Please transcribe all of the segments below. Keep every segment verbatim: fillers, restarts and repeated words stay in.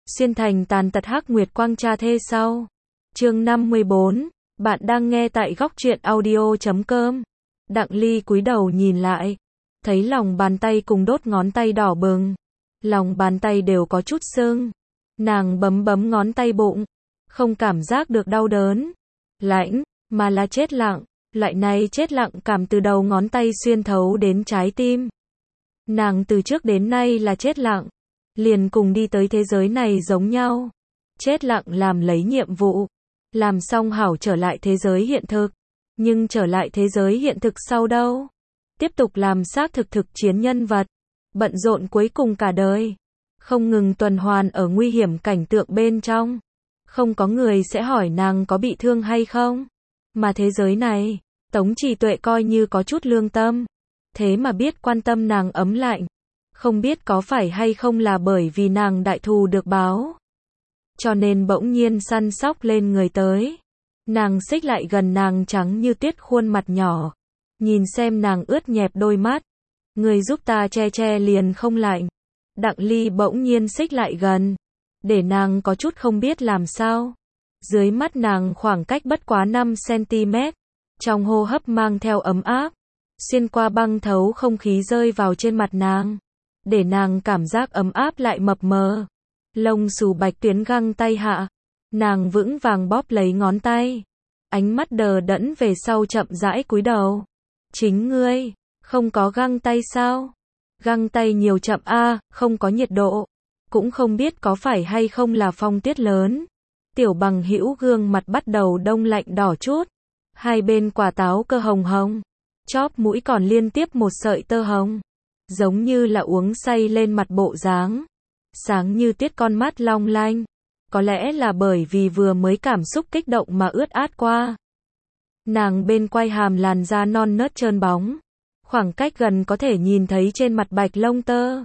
Xuyên thành tàn tật hắc nguyệt quang cha thê sau. Chương năm mươi bốn, bạn đang nghe tại góc truyện audio chấm com. Đặng Ly cúi đầu nhìn lại, thấy lòng bàn tay cùng đốt ngón tay đỏ bừng, lòng bàn tay đều có chút sưng. Nàng bấm bấm ngón tay bụng, không cảm giác được đau đớn, lạnh, mà là chết lặng. Loại này chết lặng cảm từ đầu ngón tay xuyên thấu đến trái tim. Nàng từ trước đến nay là chết lặng, liền cùng đi tới thế giới này giống nhau. Chết lặng làm lấy nhiệm vụ, làm xong hảo trở lại thế giới hiện thực. Nhưng trở lại thế giới hiện thực sau đâu? Tiếp tục làm xác thực thực chiến nhân vật, bận rộn cuối cùng cả đời, không ngừng tuần hoàn ở nguy hiểm cảnh tượng bên trong. Không có người sẽ hỏi nàng có bị thương hay không. Mà thế giới này, Tống Trì Tuệ coi như có chút lương tâm, thế mà biết quan tâm nàng ấm lạnh. Không biết có phải hay không là bởi vì nàng đại thù được báo, cho nên bỗng nhiên săn sóc lên người tới. Nàng xích lại gần nàng trắng như tuyết khuôn mặt nhỏ, nhìn xem nàng ướt nhẹp đôi mắt. Người giúp ta che che liền không lạnh. Đặng Ly bỗng nhiên xích lại gần, để nàng có chút không biết làm sao. Dưới mắt nàng khoảng cách bất quá năm xăng-ti-mét, trong hô hấp mang theo ấm áp, xuyên qua băng thấu không khí rơi vào trên mặt nàng, để nàng cảm giác ấm áp lại mập mờ. Lông xù bạch tuyến găng tay hạ, nàng vững vàng bóp lấy ngón tay, ánh mắt đờ đẫn về sau chậm rãi cúi đầu. Chính ngươi, không có găng tay sao? Găng tay nhiều chậm a, không có nhiệt độ, cũng không biết có phải hay không là phong tuyết lớn. Tiểu Bằng Hữu gương mặt bắt đầu đông lạnh đỏ chút, hai bên quả táo cơ hồng hồng, chóp mũi còn liên tiếp một sợi tơ hồng, giống như là uống say lên mặt bộ dáng, sáng như tiết con mắt long lanh. Có lẽ là bởi vì vừa mới cảm xúc kích động mà ướt át qua. Nàng bên quai hàm làn da non nớt trơn bóng, khoảng cách gần có thể nhìn thấy trên mặt bạch lông tơ,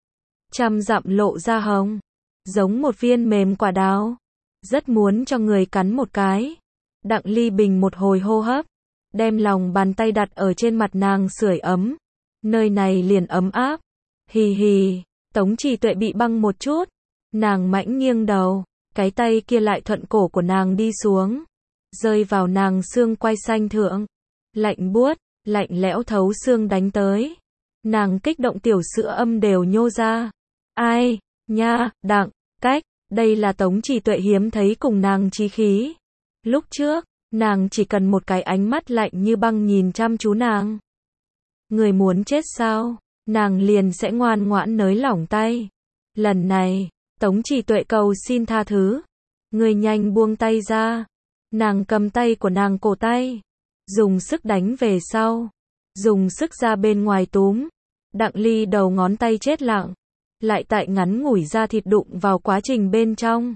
trăm dặm lộ ra hồng, giống một viên mềm quả đào. Rất muốn cho người cắn một cái. Đặng Ly bình một hồi hô hấp, đem lòng bàn tay đặt ở trên mặt nàng sưởi ấm. Nơi này liền ấm áp. Hì hì, Tống Trì Tuệ bị băng một chút. Nàng mãnh nghiêng đầu, cái tay kia lại thuận cổ của nàng đi xuống, rơi vào nàng xương quai xanh thượng. Lạnh buốt, lạnh lẽo thấu xương đánh tới. Nàng kích động tiểu sữa âm đều nhô ra. Ai, nha, Đặng, cách. Đây là Tống Trì Tuệ hiếm thấy cùng nàng chí khí. Lúc trước, nàng chỉ cần một cái ánh mắt lạnh như băng nhìn chăm chú nàng. Người muốn chết sao? Nàng liền sẽ ngoan ngoãn nới lỏng tay. Lần này, Tống Trì Tuệ cầu xin tha thứ. Người nhanh buông tay ra. Nàng cầm tay của nàng cổ tay, dùng sức đánh về sau, dùng sức ra bên ngoài túm. Đặng Ly đầu ngón tay chết lặng, lại tại ngắn ngủi da thịt đụng vào quá trình bên trong.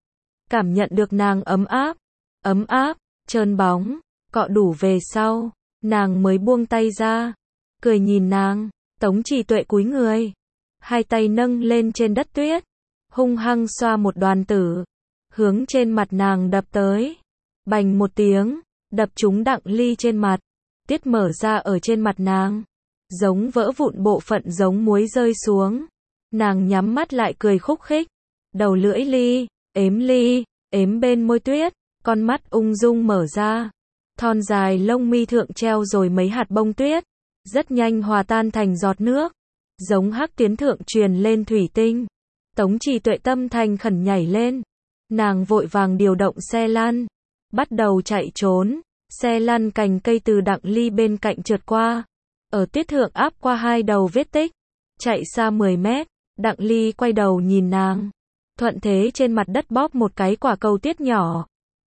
Cảm nhận được nàng ấm áp, ấm áp, trơn bóng, cọ đủ về sau, nàng mới buông tay ra, cười nhìn nàng. Tống Trì Tuệ cúi người, hai tay nâng lên trên đất tuyết, hung hăng xoa một đoàn tử, hướng trên mặt nàng đập tới. Bành một tiếng, đập trúng Đặng Ly trên mặt, tiết mở ra ở trên mặt nàng, giống vỡ vụn bộ phận giống muối rơi xuống. Nàng nhắm mắt lại cười khúc khích, đầu lưỡi ly, ếm ly, ếm bên môi tuyết, con mắt ung dung mở ra. Thon dài lông mi thượng treo rồi mấy hạt bông tuyết, rất nhanh hòa tan thành giọt nước, giống hắc tuyến thượng truyền lên thủy tinh. Tống Trì Tuệ tâm thành khẩn nhảy lên, nàng vội vàng điều động xe lăn, bắt đầu chạy trốn. Xe lăn cành cây từ Đặng Ly bên cạnh trượt qua, ở tuyết thượng áp qua hai đầu vết tích, chạy xa mười mét. Đặng Ly quay đầu nhìn nàng, thuận thế trên mặt đất bóp một cái quả cầu tuyết nhỏ,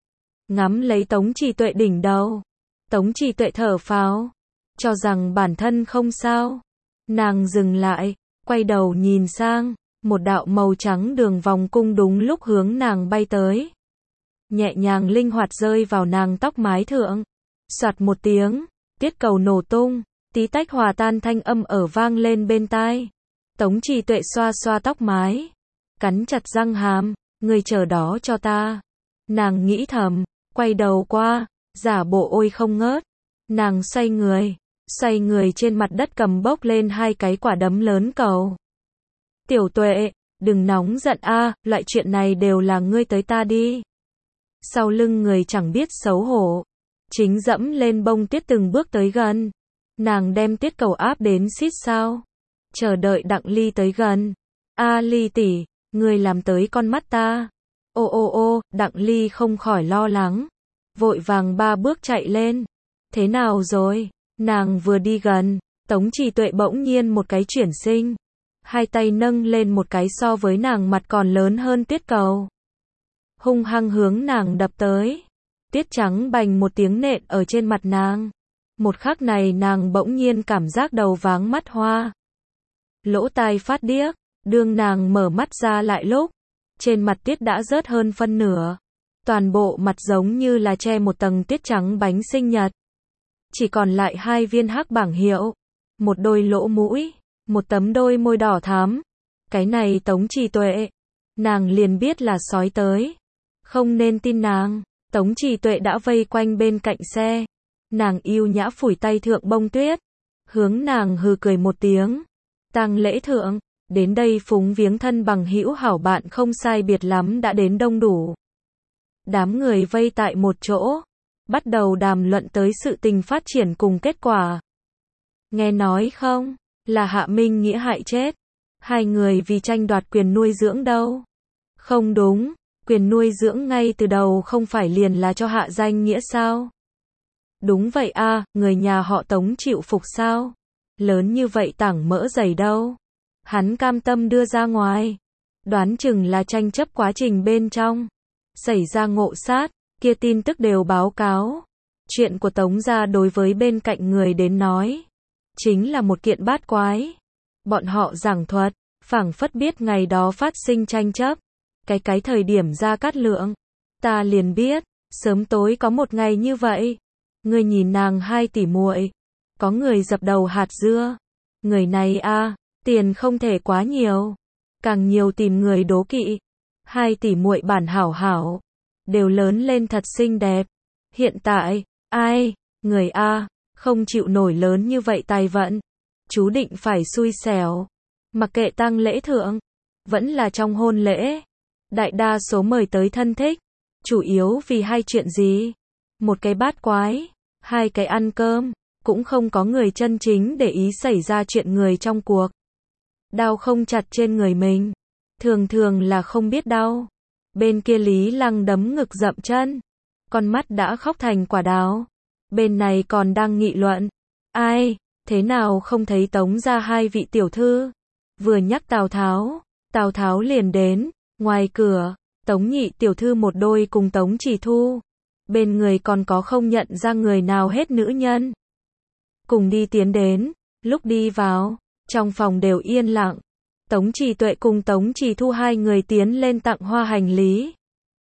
ngắm lấy Tống Trì Tuệ đỉnh đầu. Tống Trì Tuệ thở phào, cho rằng bản thân không sao. Nàng dừng lại, quay đầu nhìn sang, một đạo màu trắng đường vòng cung đúng lúc hướng nàng bay tới, nhẹ nhàng linh hoạt rơi vào nàng tóc mái thượng. Soạt một tiếng, tuyết cầu nổ tung, tí tách hòa tan thanh âm ở vang lên bên tai. Tống Trì Tuệ xoa xoa tóc mái, cắn chặt răng hàm, người chờ đó cho ta. Nàng nghĩ thầm, quay đầu qua, giả bộ ôi không ngớt. Nàng xoay người, xoay người trên mặt đất cầm bốc lên hai cái quả đấm lớn cầu. Tiểu Tuệ, Đừng nóng giận a, loại chuyện này đều là ngươi tới ta đi. Sau lưng người chẳng biết xấu hổ, chính dẫm lên bông tuyết từng bước tới gần. Nàng đem tuyết cầu áp đến xít sao. Chờ đợi Đặng Ly tới gần. A Ly tỷ, ngươi làm tới con mắt ta. Ô ô ô, Đặng Ly không khỏi lo lắng. Vội vàng ba bước chạy lên. Thế nào rồi? Nàng vừa đi gần, Tống Trì Tuệ bỗng nhiên một cái chuyển sinh. Hai tay nâng lên một cái so với nàng mặt còn lớn hơn tuyết cầu. Hung hăng hướng nàng đập tới. Tuyết trắng bành một tiếng nện ở trên mặt nàng. Một khắc này nàng bỗng nhiên cảm giác đầu váng mắt hoa. Lỗ tai phát điếc, đương nàng mở mắt ra lại lúc. Trên mặt tuyết đã rớt hơn phân nửa. Toàn bộ mặt giống như là che một tầng tuyết trắng bánh sinh nhật. Chỉ còn lại hai viên hắc bảng hiệu. Một đôi lỗ mũi, một tấm đôi môi đỏ thắm. Cái này Tống Trì Tuệ. Nàng liền biết là sói tới. Không nên tin nàng. Tống Trì Tuệ đã vây quanh bên cạnh xe. Nàng yêu nhã phủi tay thượng bông tuyết. Hướng nàng hừ cười một tiếng. Tang lễ thượng, đến đây phúng viếng thân bằng hữu hảo bạn không sai biệt lắm đã đến đông đủ. Đám người vây tại một chỗ. Bắt đầu đàm luận tới sự tình phát triển cùng kết quả. Nghe nói không, là Hạ Minh Nghĩa hại chết. Hai người vì tranh đoạt quyền nuôi dưỡng đâu. Không đúng, quyền nuôi dưỡng ngay từ đầu không phải liền là cho Hạ Danh Nghĩa sao? Đúng vậy a, người nhà họ Tống chịu phục sao? Lớn như vậy tảng mỡ dày đâu. Hắn cam tâm đưa ra ngoài. Đoán chừng là tranh chấp quá trình bên trong. Xảy ra ngộ sát, kia tin tức đều báo cáo. Chuyện của Tống gia đối với bên cạnh người đến nói. Chính là một kiện bát quái. Bọn họ giảng thuật, phảng phất biết ngày đó phát sinh tranh chấp. Cái cái thời điểm Gia Cát Lượng. Ta liền biết, sớm tối có một ngày như vậy. Người nhìn nàng hai tỷ muội. Có người dập đầu hạt dưa. Người này a, tiền không thể quá nhiều. Càng nhiều tìm người đố kỵ. Hai tỷ muội bản hảo hảo. Đều lớn lên thật xinh đẹp. Hiện tại, ai, người a, không chịu nổi lớn như vậy tài vận. Chú định phải xui xẻo. Mặc kệ tang lễ thượng, vẫn là trong hôn lễ. Đại đa số mời tới thân thích. Chủ yếu vì hai chuyện gì? Một cái bát quái, hai cái ăn cơm. Cũng không có người chân chính để ý xảy ra chuyện người trong cuộc. Đau không chặt trên người mình. Thường thường là không biết đau. Bên kia Lý Lăng đấm ngực dậm chân. Con mắt đã khóc thành quả đào. Bên này còn đang nghị luận. Ai, thế nào không thấy Tống ra hai vị tiểu thư? Vừa nhắc Tào Tháo, Tào Tháo liền đến. Ngoài cửa, Tống nhị tiểu thư một đôi cùng Tống Chỉ Thu. Bên người còn có không nhận ra người nào hết nữ nhân. Cùng đi tiến đến, lúc đi vào, trong phòng đều yên lặng. Tống Trì Tuệ cùng Tống Chỉ Thu hai người tiến lên tặng hoa hành lý.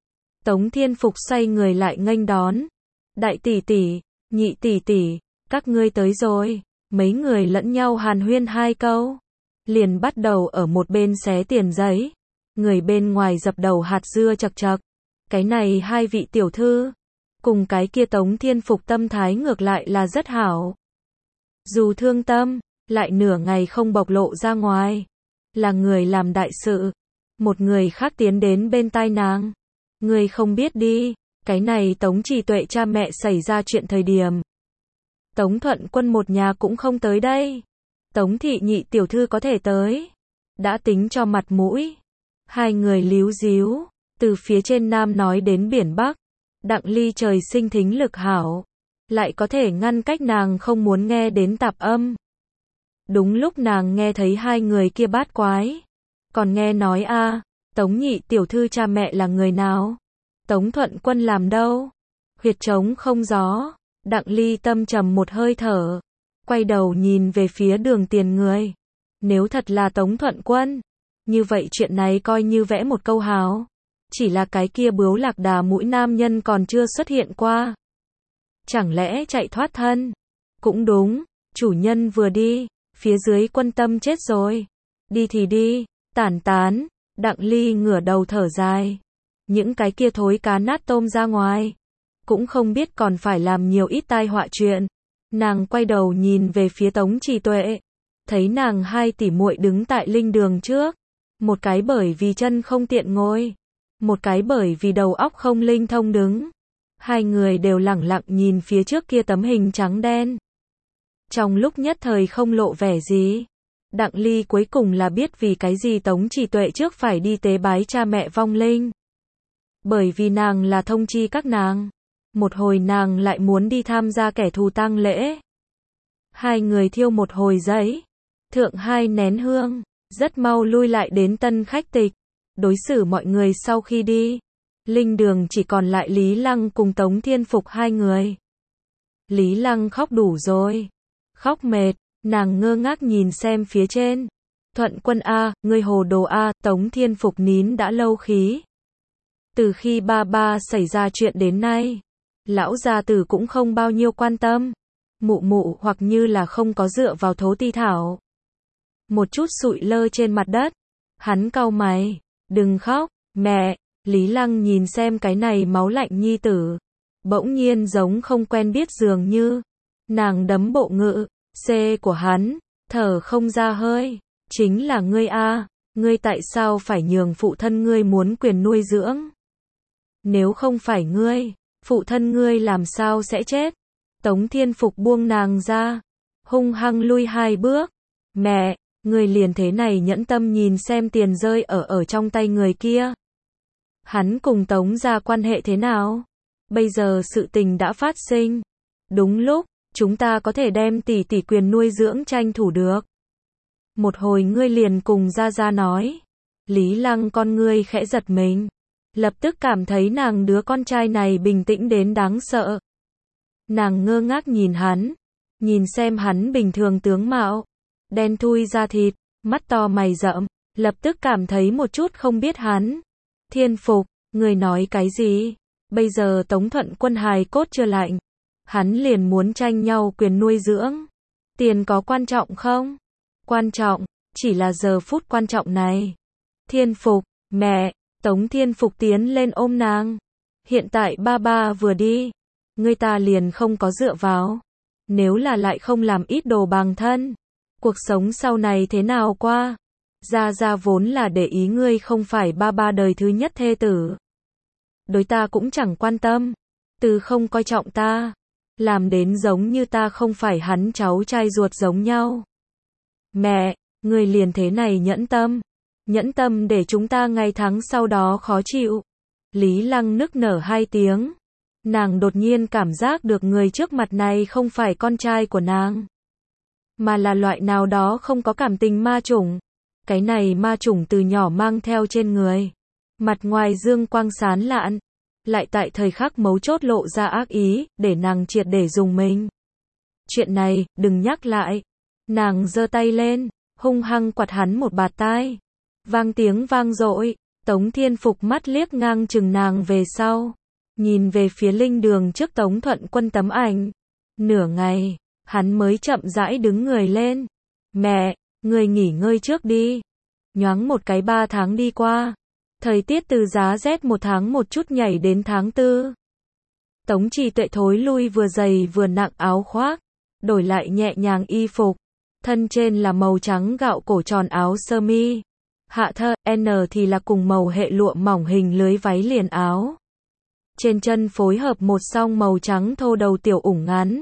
Tống Thiên Phục xoay người lại nghênh đón. Đại tỷ tỷ, nhị tỷ tỷ, các ngươi tới rồi. Mấy người lẫn nhau hàn huyên hai câu. Liền bắt đầu ở một bên xé tiền giấy. Người bên ngoài dập đầu hạt dưa chật chật. Cái này hai vị tiểu thư. Cùng cái kia Tống Thiên Phục tâm thái ngược lại là rất hảo. Dù thương tâm, lại nửa ngày không bộc lộ ra ngoài. Là người làm đại sự. Một người khác tiến đến bên tai nàng. Người không biết đi, cái này Tống Trì Tuệ cha mẹ xảy ra chuyện thời điểm. Tống Thuận Quân một nhà cũng không tới đây. Tống thị nhị tiểu thư có thể tới. Đã tính cho mặt mũi. Hai người líu díu, từ phía trên Nam nói đến biển Bắc. Đặng Ly trời sinh thính lực hảo. Lại có thể ngăn cách nàng không muốn nghe đến tạp âm. Đúng lúc nàng nghe thấy hai người kia bát quái. Còn nghe nói a, Tống nhị tiểu thư cha mẹ là người nào? Tống Thuận Quân làm đâu? Huyệt trống không gió. Đặng Ly tâm trầm một hơi thở. Quay đầu nhìn về phía Đường Tiền người. Nếu thật là Tống Thuận Quân, như vậy chuyện này coi như vẽ một câu hào. Chỉ là cái kia bướu lạc đà mũi nam nhân còn chưa xuất hiện qua. Chẳng lẽ chạy thoát thân? Cũng đúng, chủ nhân vừa đi, phía dưới quân tâm chết rồi. Đi thì đi, tản tán. Đặng Ly ngửa đầu thở dài. Những cái kia thối cá nát tôm ra ngoài. Cũng không biết còn phải làm nhiều ít tai họa chuyện. Nàng quay đầu nhìn về phía Tống Trì Tuệ. Thấy nàng hai tỷ muội đứng tại linh đường trước. Một cái bởi vì chân không tiện ngồi, một cái bởi vì đầu óc không linh thông đứng. Hai người đều lẳng lặng nhìn phía trước kia tấm hình trắng đen. Trong lúc nhất thời không lộ vẻ gì. Đặng Ly cuối cùng là biết vì cái gì Tống Chỉ Tuệ trước phải đi tế bái cha mẹ vong linh. Bởi vì nàng là thông chi các nàng. Một hồi nàng lại muốn đi tham gia kẻ thù tang lễ. Hai người thiêu một hồi giấy, thượng hai nén hương, rất mau lui lại đến tân khách tịch. Đối xử mọi người sau khi đi, linh đường chỉ còn lại Lý Lăng cùng Tống Thiên Phục hai người. Lý Lăng khóc đủ rồi, khóc mệt, nàng ngơ ngác nhìn xem phía trên. Thuận Quân a, ngươi hồ đồ a, Tống Thiên Phục nín đã lâu khí. Từ khi ba ba xảy ra chuyện đến nay, lão gia tử cũng không bao nhiêu quan tâm. Mụ mụ hoặc như là không có dựa vào thố ti thảo. Một chút sụi lơ trên mặt đất. Hắn cau mày, đừng khóc, mẹ. Lý Lăng nhìn xem cái này máu lạnh nhi tử. Bỗng nhiên giống không quen biết dường như. Nàng đấm bộ ngự, C của hắn, thở không ra hơi. Chính là ngươi a, ngươi tại sao phải nhường phụ thân ngươi muốn quyền nuôi dưỡng? Nếu không phải ngươi, phụ thân ngươi làm sao sẽ chết? Tống Thiên Phục buông nàng ra, hung hăng lui hai bước. Mẹ, người liền thế này nhẫn tâm nhìn xem tiền rơi ở ở trong tay người kia. Hắn cùng Tống gia quan hệ thế nào? Bây giờ sự tình đã phát sinh. Đúng lúc, chúng ta có thể đem tỷ tỷ quyền nuôi dưỡng tranh thủ được. Một hồi ngươi liền cùng Gia Gia nói. Lý Lăng con ngươi khẽ giật mình. Lập tức cảm thấy nàng đứa con trai này bình tĩnh đến đáng sợ. Nàng ngơ ngác nhìn hắn, nhìn xem hắn bình thường tướng mạo, đen thui da thịt, mắt to mày rậm, lập tức cảm thấy một chút không biết hắn. Thiên Phục, người nói cái gì? Bây giờ Tống Thuận Quân hài cốt chưa lạnh, hắn liền muốn tranh nhau quyền nuôi dưỡng. Tiền có quan trọng không? Quan trọng, chỉ là giờ phút quan trọng này. Thiên Phục, mẹ, Tống Thiên Phục tiến lên ôm nàng. Hiện tại ba ba vừa đi, ngươi ta liền không có dựa vào. Nếu là lại không làm ít đồ bằng thân, cuộc sống sau này thế nào qua? Gia Gia vốn là để ý ngươi không phải ba ba đời thứ nhất thê tử. Đối ta cũng chẳng quan tâm. Từ không coi trọng ta, làm đến giống như ta không phải hắn cháu trai ruột giống nhau. Mẹ, ngươi liền thế này nhẫn tâm. Nhẫn tâm để chúng ta ngày tháng sau đó khó chịu. Lý Lăng nức nở hai tiếng. Nàng đột nhiên cảm giác được người trước mặt này không phải con trai của nàng, mà là loại nào đó không có cảm tình ma chủng. Cái này ma chủng từ nhỏ mang theo trên người. Mặt ngoài dương quang sán lạn, lại tại thời khắc mấu chốt lộ ra ác ý, để nàng triệt để dùng mình. Chuyện này, đừng nhắc lại. Nàng giơ tay lên, hung hăng quạt hắn một bạt tai. Vang tiếng vang dội, Tống Thiên Phục mắt liếc ngang chừng nàng về sau. Nhìn về phía linh đường trước Tống Thuận Quân tấm ảnh. Nửa ngày, hắn mới chậm rãi đứng người lên. Mẹ, người nghỉ ngơi trước đi. Nhoáng một cái ba tháng đi qua. Thời tiết từ giá rét một tháng một chút nhảy đến tháng tư. Tống Chỉ Tuệ thối lui vừa dày vừa nặng áo khoác. Đổi lại nhẹ nhàng y phục. Thân trên là màu trắng gạo cổ tròn áo sơ mi. Hạ thơ, N thì là cùng màu hệ lụa mỏng hình lưới váy liền áo. Trên chân phối hợp một song màu trắng thô đầu tiểu ủng ngắn.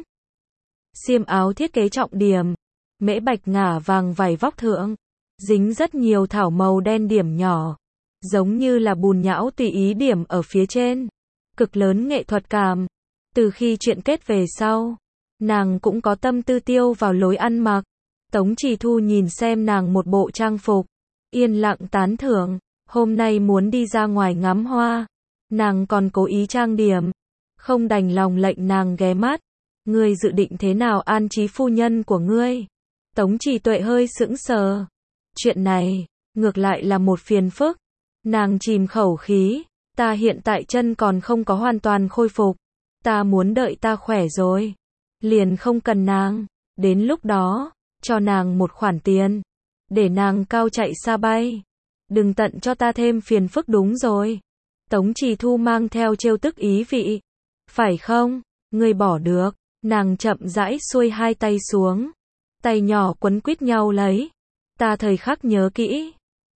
Xiêm áo thiết kế trọng điểm, mễ bạch ngả vàng vải vóc thượng, dính rất nhiều thảo màu đen điểm nhỏ, giống như là bùn nhão tùy ý điểm ở phía trên. Cực lớn nghệ thuật cảm. Từ khi chuyện kết về sau, nàng cũng có tâm tư tiêu vào lối ăn mặc. Tống Chỉ Thu nhìn xem nàng một bộ trang phục, yên lặng tán thưởng, hôm nay muốn đi ra ngoài ngắm hoa. Nàng còn cố ý trang điểm, không đành lòng lệnh nàng ghé mắt. Ngươi dự định thế nào an trí phu nhân của ngươi? Tống Chỉ Tuệ hơi sững sờ. Chuyện này, ngược lại là một phiền phức. Nàng chìm khẩu khí, ta hiện tại chân còn không có hoàn toàn khôi phục. Ta muốn đợi ta khỏe rồi, liền không cần nàng. Đến lúc đó, cho nàng một khoản tiền, để nàng cao chạy xa bay. Đừng tận cho ta thêm phiền phức đúng rồi. Tống Chỉ Thu mang theo trêu tức ý vị. Phải không? Ngươi bỏ được. Nàng chậm rãi xuôi hai tay xuống. Tay nhỏ quấn quýt nhau lấy. Ta thời khắc nhớ kỹ.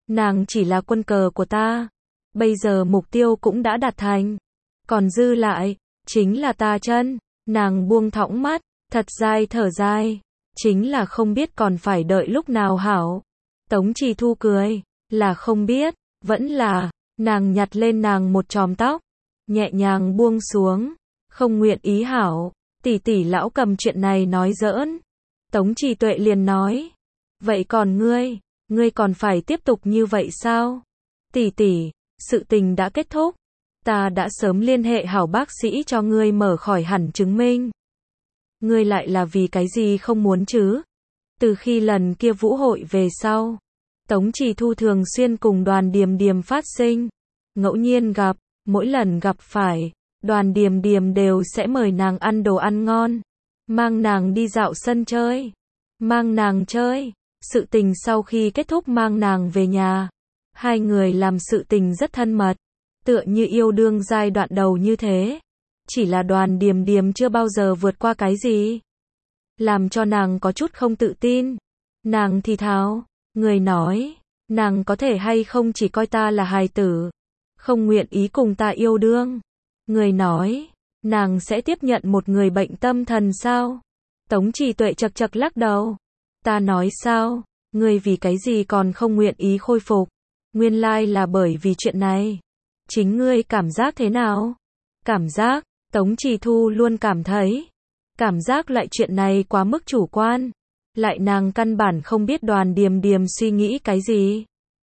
Nàng chỉ là quân cờ của ta. Bây giờ mục tiêu cũng đã đạt thành. Còn dư lại, chính là ta chân. Nàng buông thõng mắt, thật dài thở dài. Chính là không biết còn phải đợi lúc nào hảo. Tống Trì Thu cười, là không biết, vẫn là, nàng nhặt lên nàng một chòm tóc, nhẹ nhàng buông xuống, không nguyện ý hảo, tỷ tỷ lão cầm chuyện này nói giỡn. Tống Trì Tuệ liền nói, vậy còn ngươi, ngươi còn phải tiếp tục như vậy sao? Tỷ tỷ, sự tình đã kết thúc, ta đã sớm liên hệ hảo bác sĩ cho ngươi mở khỏi hẳn chứng minh. Ngươi lại là vì cái gì không muốn chứ? Từ khi lần kia vũ hội về sau, Tống Trì Thu thường xuyên cùng Đoàn Điềm Điềm phát sinh, ngẫu nhiên gặp, mỗi lần gặp phải, Đoàn Điềm Điềm đều sẽ mời nàng ăn đồ ăn ngon, mang nàng đi dạo sân chơi, mang nàng chơi. Sự tình sau khi kết thúc mang nàng về nhà, hai người làm sự tình rất thân mật, tựa như yêu đương giai đoạn đầu như thế. Chỉ là Đoàn Điềm Điềm chưa bao giờ vượt qua cái gì, làm cho nàng có chút không tự tin. Nàng thì thào, người nói, nàng có thể hay không chỉ coi ta là hài tử, không nguyện ý cùng ta yêu đương. Người nói, nàng sẽ tiếp nhận một người bệnh tâm thần sao? Tống Trì Tuệ chật chật lắc đầu. Ta nói sao, ngươi vì cái gì còn không nguyện ý khôi phục? Nguyên lai là bởi vì chuyện này. Chính ngươi cảm giác thế nào? Cảm giác, Tống Trì Thu luôn cảm thấy, cảm giác loại chuyện này quá mức chủ quan, lại nàng căn bản không biết Đoàn Điềm Điềm suy nghĩ cái gì.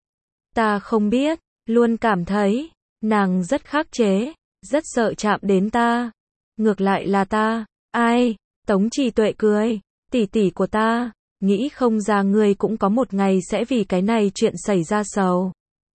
Ta không biết, luôn cảm thấy, nàng rất khắc chế, rất sợ chạm đến ta. Ngược lại là ta, ai? Tống Trì Tuệ cười, tỷ tỷ của ta, nghĩ không ra ngươi cũng có một ngày sẽ vì cái này chuyện xảy ra sầu.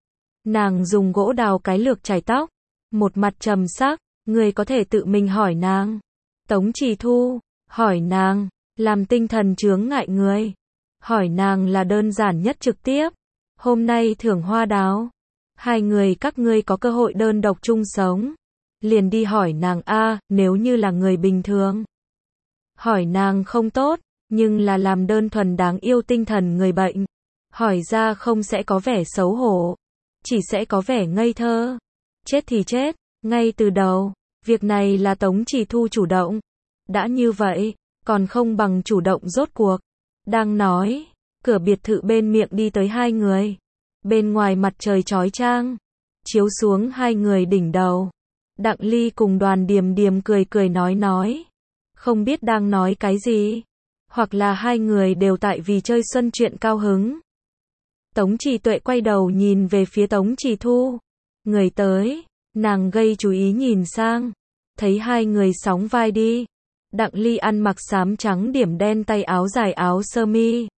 Nàng dùng gỗ đào cái lược chải tóc, một mặt trầm sắc, ngươi có thể tự mình hỏi nàng. Tống Trì Thu, hỏi nàng, làm tinh thần chướng ngại người. Hỏi nàng là đơn giản nhất trực tiếp. Hôm nay thưởng hoa đào, hai người các ngươi có cơ hội đơn độc chung sống, liền đi hỏi nàng a, nếu như là người bình thường. Hỏi nàng không tốt, nhưng là làm đơn thuần đáng yêu tinh thần người bệnh. Hỏi ra không sẽ có vẻ xấu hổ, chỉ sẽ có vẻ ngây thơ. Chết thì chết, ngay từ đầu, việc này là Tống Trì Thu chủ động. Đã như vậy, còn không bằng chủ động rốt cuộc. Đang nói, cửa biệt thự bên miệng đi tới hai người. Bên ngoài mặt trời chói chang, chiếu xuống hai người đỉnh đầu. Đặng Ly cùng Đoàn Điềm Điềm cười cười nói nói, không biết đang nói cái gì, hoặc là hai người đều tại vì chơi xuân chuyện cao hứng. Tống Trì Tuệ quay đầu nhìn về phía Tống Trì Thu, người tới, nàng gây chú ý nhìn sang, thấy hai người sóng vai đi. Đặng Ly ăn mặc xám trắng điểm đen tay áo dài áo sơ mi,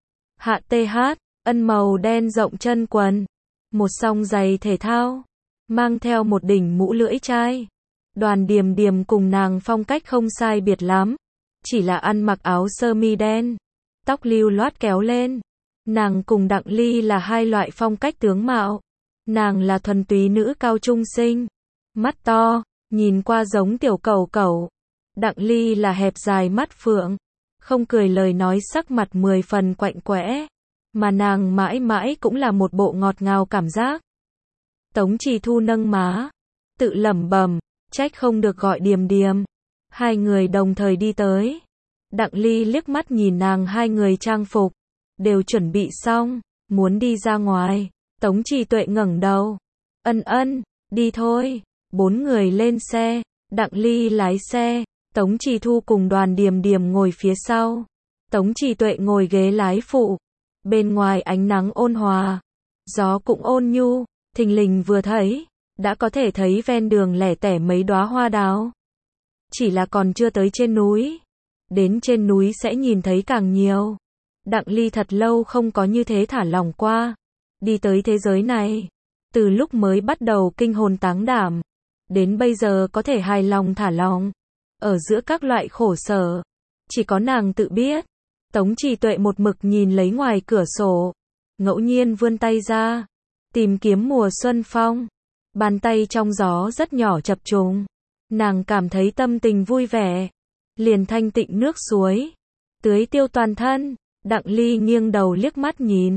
hạ tê hát, ân màu đen rộng chân quần, một song giày thể thao, mang theo một đỉnh mũ lưỡi chai. Đoàn Điềm Điềm cùng nàng phong cách không sai biệt lắm, chỉ là ăn mặc áo sơ mi đen, tóc lưu loát kéo lên. Nàng cùng Đặng Ly là hai loại phong cách tướng mạo. Nàng là thuần túy nữ cao trung sinh, mắt to, nhìn qua giống tiểu cẩu cẩu. Đặng Ly là hẹp dài mắt phượng, không cười lời nói sắc mặt mười phần quạnh quẽ, mà nàng mãi mãi cũng là một bộ ngọt ngào cảm giác. Tống Trì Thu nâng má, tự lẩm bẩm, trách không được gọi Điềm Điềm. Hai người đồng thời đi tới. Đặng Ly liếc mắt nhìn nàng hai người trang phục, đều chuẩn bị xong, muốn đi ra ngoài. Tống Trì Tuệ ngẩng đầu, ân ân, đi thôi. Bốn người lên xe, Đặng Ly lái xe, Tống Trì Thu cùng Đoàn Điềm Điềm ngồi phía sau. Tống Trì Tuệ ngồi ghế lái phụ. Bên ngoài ánh nắng ôn hòa, gió cũng ôn nhu, thình lình vừa thấy, đã có thể thấy ven đường lẻ tẻ mấy đóa hoa đào. Chỉ là còn chưa tới trên núi. Đến trên núi sẽ nhìn thấy càng nhiều. Đặng Ly thật lâu không có như thế thả lỏng qua. Đi tới thế giới này, từ lúc mới bắt đầu kinh hồn táng đảm, đến bây giờ có thể hài lòng thả lòng. Ở giữa các loại khổ sở, chỉ có nàng tự biết. Tống Trì Tuệ một mực nhìn lấy ngoài cửa sổ, ngẫu nhiên vươn tay ra, tìm kiếm mùa xuân phong. Bàn tay trong gió rất nhỏ chập trùng. Nàng cảm thấy tâm tình vui vẻ, liền thanh tịnh nước suối, tưới tiêu toàn thân. Đặng Ly nghiêng đầu liếc mắt nhìn,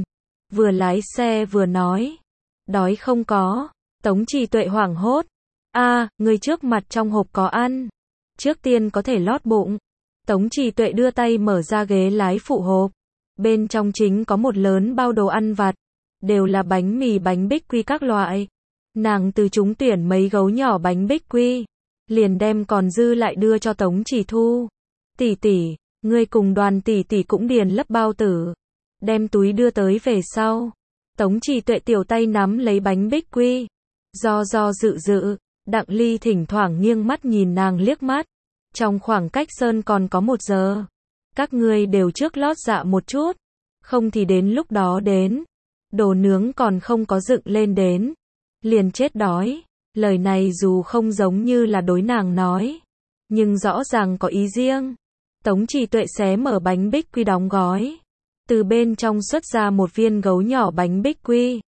vừa lái xe vừa nói. Đói không có. Tống Trì Tuệ hoảng hốt. A, người trước mặt trong hộp có ăn. Trước tiên có thể lót bụng. Tống Trì Tuệ đưa tay mở ra ghế lái phụ hộp. Bên trong chính có một lớn bao đồ ăn vặt. Đều là bánh mì bánh bích quy các loại. Nàng từ trúng tuyển mấy gấu nhỏ bánh bích quy. Liền đem còn dư lại đưa cho Tống Trì Thu. Tỷ tỷ, ngươi cùng Đoàn tỷ tỷ cũng điền lấp bao tử. Đem túi đưa tới về sau. Tống Trì Tuệ tiểu tay nắm lấy bánh bích quy. Do do dự dự, Đặng Ly thỉnh thoảng nghiêng mắt nhìn nàng liếc mắt. Trong khoảng cách sơn còn có một giờ. Các ngươi đều trước lót dạ một chút. Không thì đến lúc đó đến. Đồ nướng còn không có dựng lên đến. Liền chết đói. Lời này dù không giống như là đối nàng nói. Nhưng rõ ràng có ý riêng. Tống Trì Tuệ xé mở bánh bích quy đóng gói. Từ bên trong xuất ra một viên gấu nhỏ bánh bích quy.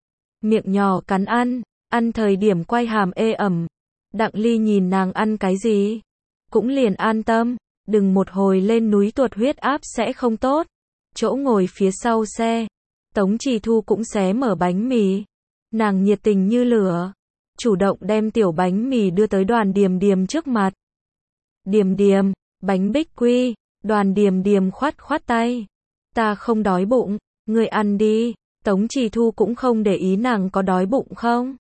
Miệng nhỏ cắn ăn. Ăn thời điểm quay hàm ê ẩm. Đặng Ly nhìn nàng ăn cái gì. Cũng liền an tâm. Đừng một hồi lên núi tuột huyết áp sẽ không tốt. Chỗ ngồi phía sau xe. Tống Trì Thu cũng xé mở bánh mì. Nàng nhiệt tình như lửa. Chủ động đem tiểu bánh mì đưa tới Đoàn Điềm Điềm trước mặt. Điềm Điềm, bánh bích quy. Đoàn Điềm Điềm khoát khoát tay. Ta không đói bụng, ngươi ăn đi. Tống Trì Thu cũng không để ý nàng có đói bụng không.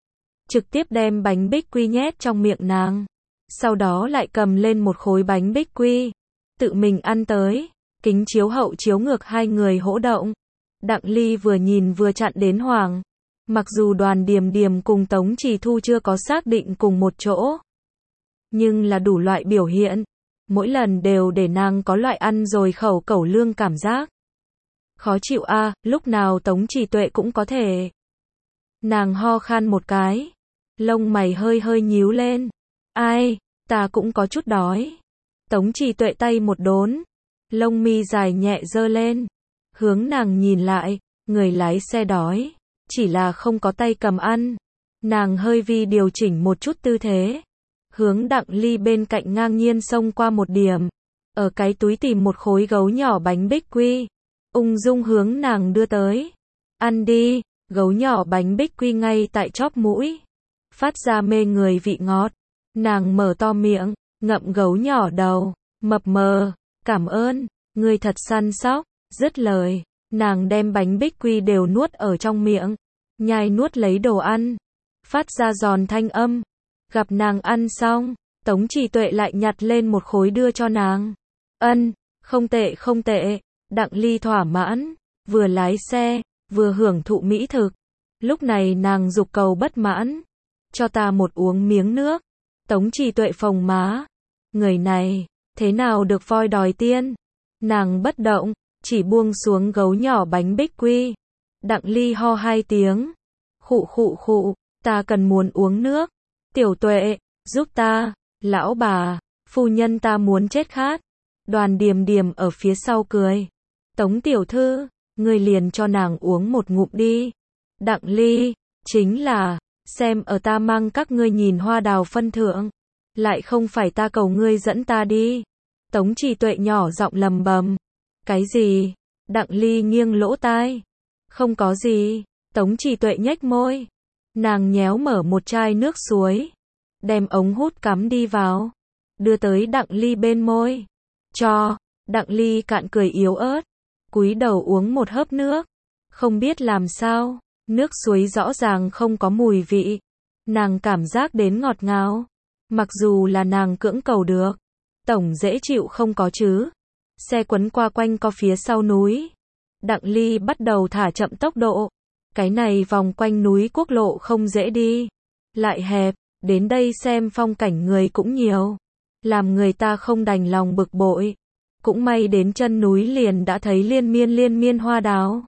Trực tiếp đem bánh bích quy nhét trong miệng nàng. Sau đó lại cầm lên một khối bánh bích quy. Tự mình ăn tới. Kính chiếu hậu chiếu ngược hai người hỗ động. Đặng Ly vừa nhìn vừa chặn đến hoảng. Mặc dù Đoàn Điềm Điềm cùng Tống Trì Thu chưa có xác định cùng một chỗ. Nhưng là đủ loại biểu hiện. Mỗi lần đều để nàng có loại ăn rồi khẩu cẩu lương cảm giác. Khó chịu a, à, lúc nào Tống Trì Tuệ cũng có thể. Nàng ho khan một cái. Lông mày hơi hơi nhíu lên. Ai, ta cũng có chút đói. Tống Trì Tuệ tay một đốn. Lông mi dài nhẹ giơ lên. Hướng nàng nhìn lại, người lái xe đói. Chỉ là không có tay cầm ăn. Nàng hơi vi điều chỉnh một chút tư thế. Hướng Đặng Ly bên cạnh ngang nhiên xông qua một điểm. Ở cái túi tìm một khối gấu nhỏ bánh bích quy. Ung dung hướng nàng đưa tới. Ăn đi, gấu nhỏ bánh bích quy ngay tại chóp mũi. Phát ra mê người vị ngọt. Nàng mở to miệng, ngậm gấu nhỏ đầu. Mập mờ, cảm ơn, ngươi thật săn sóc. Dứt lời, nàng đem bánh bích quy đều nuốt ở trong miệng. Nhai nuốt lấy đồ ăn. Phát ra giòn thanh âm. Gặp nàng ăn xong, Tống Trì Tuệ lại nhặt lên một khối đưa cho nàng. Ân, không tệ không tệ. Đặng Ly thỏa mãn, vừa lái xe, vừa hưởng thụ mỹ thực. Lúc này nàng dục cầu bất mãn. Cho ta một uống miếng nước. Tống Trì Tuệ phồng má. Người này, thế nào được voi đòi tiên. Nàng bất động, chỉ buông xuống gấu nhỏ bánh bích quy. Đặng Ly ho hai tiếng. Khụ khụ khụ, ta cần muốn uống nước. Tiểu Tuệ, giúp ta. Lão bà, phu nhân ta muốn chết khát. Đoàn Điềm Điềm ở phía sau cười. Tống tiểu thư, ngươi liền cho nàng uống một ngụm đi. Đặng Ly, chính là, xem ở ta mang các ngươi nhìn hoa đào phân thượng. Lại không phải ta cầu ngươi dẫn ta đi. Tống Trì Tuệ nhỏ giọng lầm bầm. Cái gì? Đặng Ly nghiêng lỗ tai. Không có gì. Tống Trì Tuệ nhếch môi. Nàng nhéo mở một chai nước suối. Đem ống hút cắm đi vào. Đưa tới Đặng Ly bên môi. Cho. Đặng Ly cạn cười yếu ớt. Cúi đầu uống một hớp nước. Không biết làm sao. Nước suối rõ ràng không có mùi vị. Nàng cảm giác đến ngọt ngào. Mặc dù là nàng cưỡng cầu được. Tổng dễ chịu không có chứ. Xe quấn qua quanh co phía sau núi. Đặng Ly bắt đầu thả chậm tốc độ. Cái này vòng quanh núi quốc lộ không dễ đi. Lại hẹp, đến đây xem phong cảnh người cũng nhiều. Làm người ta không đành lòng bực bội. Cũng may đến chân núi liền đã thấy liên miên liên miên hoa đào.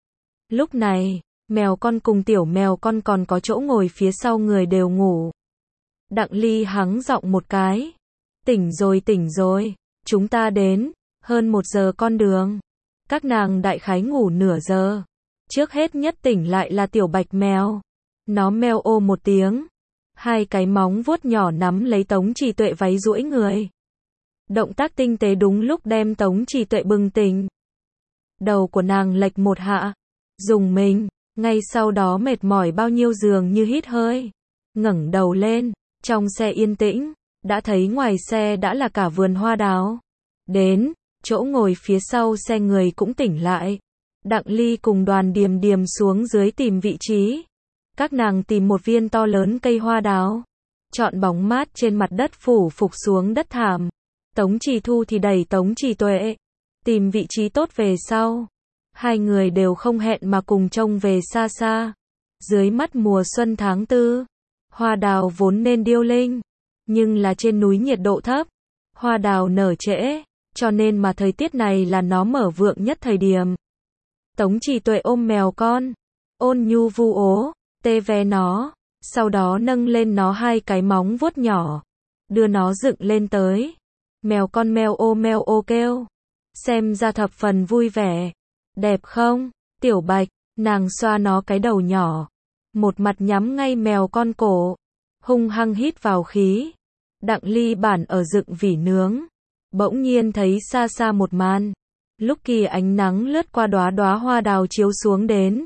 Lúc này, mèo con cùng tiểu mèo con còn có chỗ ngồi phía sau người đều ngủ. Đặng Ly hắng giọng một cái. Tỉnh rồi tỉnh rồi, chúng ta đến, hơn một giờ con đường. Các nàng đại khái ngủ nửa giờ. Trước hết nhất tỉnh lại là tiểu bạch mèo. Nó meo ô một tiếng. Hai cái móng vuốt nhỏ nắm lấy Tống Trì Tuệ váy duỗi người. Động tác tinh tế đúng lúc đem Tống Trì Tuệ bừng tỉnh. Đầu của nàng lệch một hạ. dùng mình, ngay sau đó mệt mỏi bao nhiêu dường như hít hơi, ngẩng đầu lên, trong xe yên tĩnh, đã thấy ngoài xe đã là cả vườn hoa đào. Đến, chỗ ngồi phía sau xe người cũng tỉnh lại. Đặng Ly cùng Đoàn Điềm Điềm xuống dưới tìm vị trí. Các nàng tìm một viên to lớn cây hoa đào, chọn bóng mát trên mặt đất phủ phục xuống đất thảm. Tống Trì Thu thì đẩy Tống Trì Tuệ, tìm vị trí tốt về sau. Hai người đều không hẹn mà cùng trông về xa xa. Dưới mắt mùa xuân tháng tư, hoa đào vốn nên điêu linh, nhưng là trên núi nhiệt độ thấp, hoa đào nở trễ, cho nên mà thời tiết này là nó mở vượng nhất thời điểm. Tống Trì Tuệ ôm mèo con, ôn nhu vu ố, tê vé nó, sau đó nâng lên nó hai cái móng vuốt nhỏ, đưa nó dựng lên tới. Mèo con meo ô meo ô kêu, xem ra thập phần vui vẻ. Đẹp không, Tiểu Bạch, nàng xoa nó cái đầu nhỏ, một mặt nhắm ngay mèo con cổ, hung hăng hít vào khí. Đặng Ly bản ở dựng vỉ nướng, bỗng nhiên thấy xa xa một màn. Lúc kia ánh nắng lướt qua đóa đóa hoa đào chiếu xuống đến,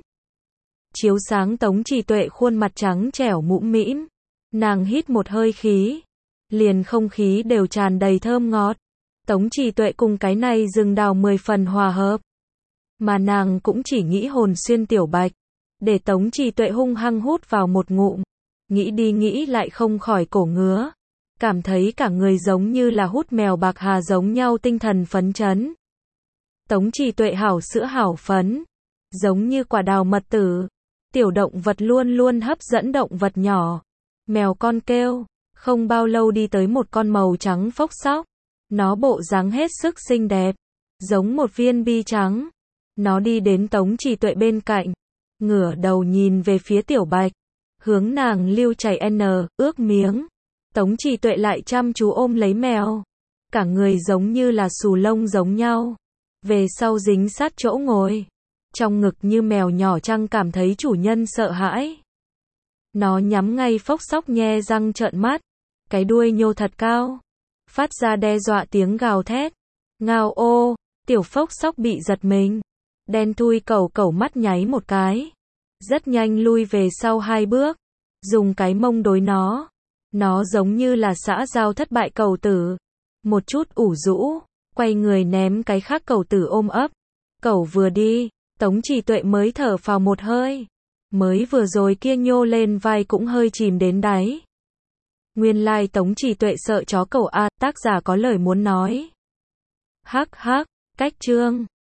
chiếu sáng Tống Trì Tuệ khuôn mặt trắng trẻo mũm mĩm. Nàng hít một hơi khí, liền không khí đều tràn đầy thơm ngọt. Tống Trì Tuệ cùng cái này rừng đào mười phần hòa hợp, mà nàng cũng chỉ nghĩ hồn xuyên Tiểu Bạch, để Tống Trì Tuệ hung hăng hút vào một ngụm. Nghĩ đi nghĩ lại không khỏi cổ ngứa, cảm thấy cả người giống như là hút mèo bạc hà giống nhau, tinh thần phấn chấn. Tống Trì Tuệ hảo sữa hảo phấn, giống như quả đào mật tử. Tiểu động vật luôn luôn hấp dẫn động vật nhỏ. Mèo con kêu, không bao lâu đi tới một con màu trắng phốc xóc. Nó bộ dáng hết sức xinh đẹp, giống một viên bi trắng. Nó đi đến Tống Trì Tuệ bên cạnh, ngửa đầu nhìn về phía Tiểu Bạch, hướng nàng lưu chảy n, ước miếng. Tống Trì Tuệ lại chăm chú ôm lấy mèo, cả người giống như là xù lông giống nhau, về sau dính sát chỗ ngồi, trong ngực như mèo nhỏ trăng cảm thấy chủ nhân sợ hãi. Nó nhắm ngay phốc xóc nhe răng trợn mắt, cái đuôi nhô thật cao, phát ra đe dọa tiếng gào thét. Ngao ô, Tiểu phốc xóc bị giật mình, đen thui cẩu cẩu mắt nháy một cái, rất nhanh lui về sau hai bước, dùng cái mông đối nó. Nó giống như là xã giao thất bại cẩu tử, một chút ủ rũ, quay người ném cái khác cẩu tử ôm ấp. Cẩu vừa đi, Tống Trì Tuệ mới thở phào một hơi, mới vừa rồi kia nhô lên vai cũng hơi chìm đến đáy. Nguyên lai like Tống Trì Tuệ sợ chó cẩu a, tác giả có lời muốn nói. Hắc hắc, cách chương